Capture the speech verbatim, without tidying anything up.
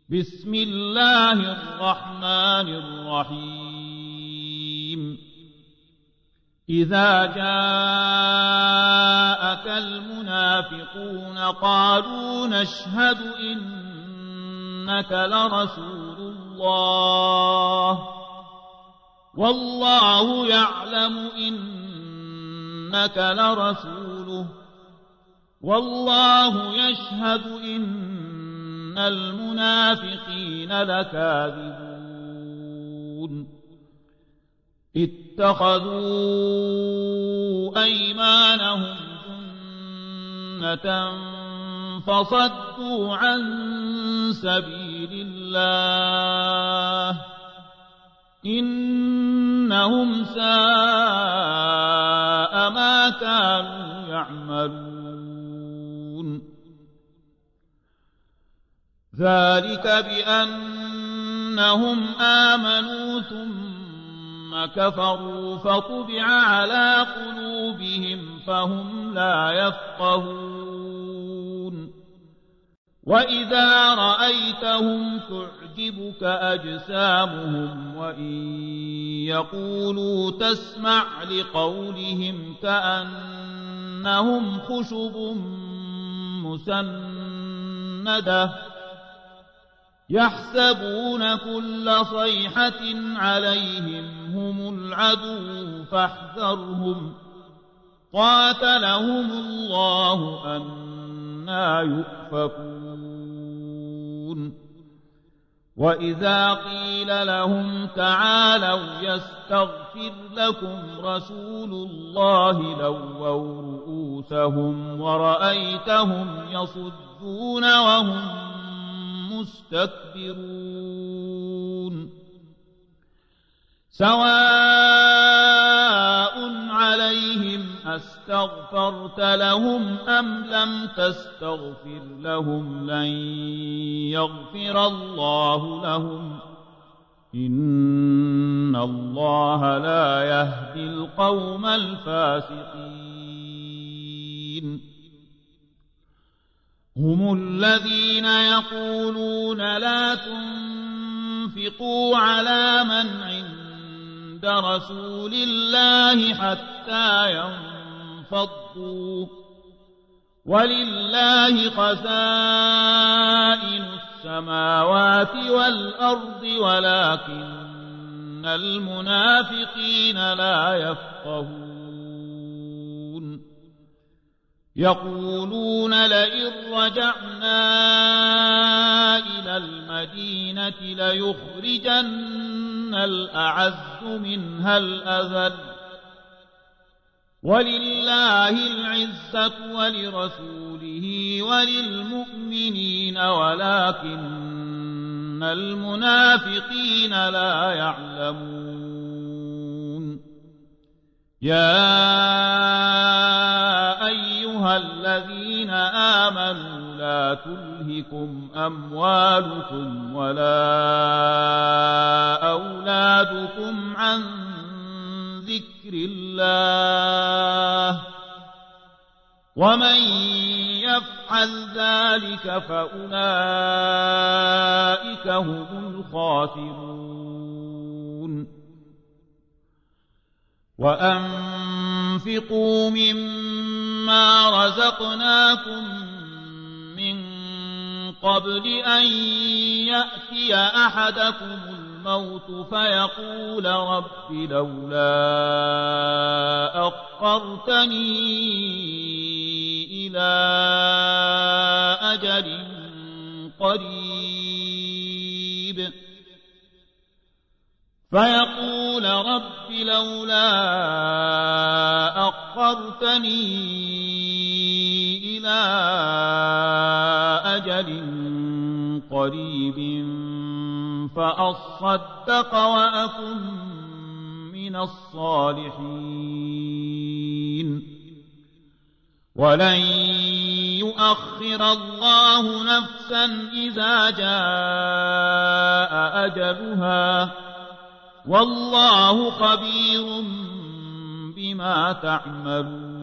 بسم الله الرحمن الرحيم إذا جاءك المنافقون قالوا نشهد إنك لرسول الله والله يعلم إنك لرسوله والله يشهد إن المنافقين لكاذبون اتخذوا أيمانهم جنة فصدوا عن سبيل الله إنهم ساء ما كانوا يعملون ذلك بأنهم آمنوا ثم كفروا فطبع على قلوبهم فهم لا يفقهون وإذا رأيتهم تعجبك أجسامهم وإن يقولوا تسمع لقولهم كأنهم خشب مسندة يحسبون كل صيحة عليهم هم العدو فاحذرهم قاتلهم الله أنى يؤفكون وإذا قيل لهم تعالوا يستغفر لكم رسول الله لووا رؤوسهم ورأيتهم يصدون وهم مستكبرون سواء عليهم أستغفرت لهم أم لم تستغفر لهم لن يغفر الله لهم إن الله لا يهدي القوم الفاسقين هم الذين يقولون لا تنفقوا على من عند رسول الله حتى ينفضوا ولله خزائن السماوات والأرض ولكن المنافقين لا يفقهون يقولون لئن رجعنا إلى المدينة ليخرجن الأعز منها الأذل ولله العزة ولرسوله وللمؤمنين ولكن المنافقين لا يعلمون يا أيها الذين آمنوا لا تلهكم أموالكم ولا أولادكم عن ذكر الله ومن يفعل ذلك فأولئك هم الخاسرون وأنفقوا مما رزقناكم من قبل أن يأتي أحدكم الموت فيقول رب لولا أخرتني إلى أجل قريب فيقول رب لولا أخرتني إلى أجل قريب فأصدق وأكن من الصالحين ولن يؤخر الله نفسا إذا جاء أجلها والله خبير بما تعملون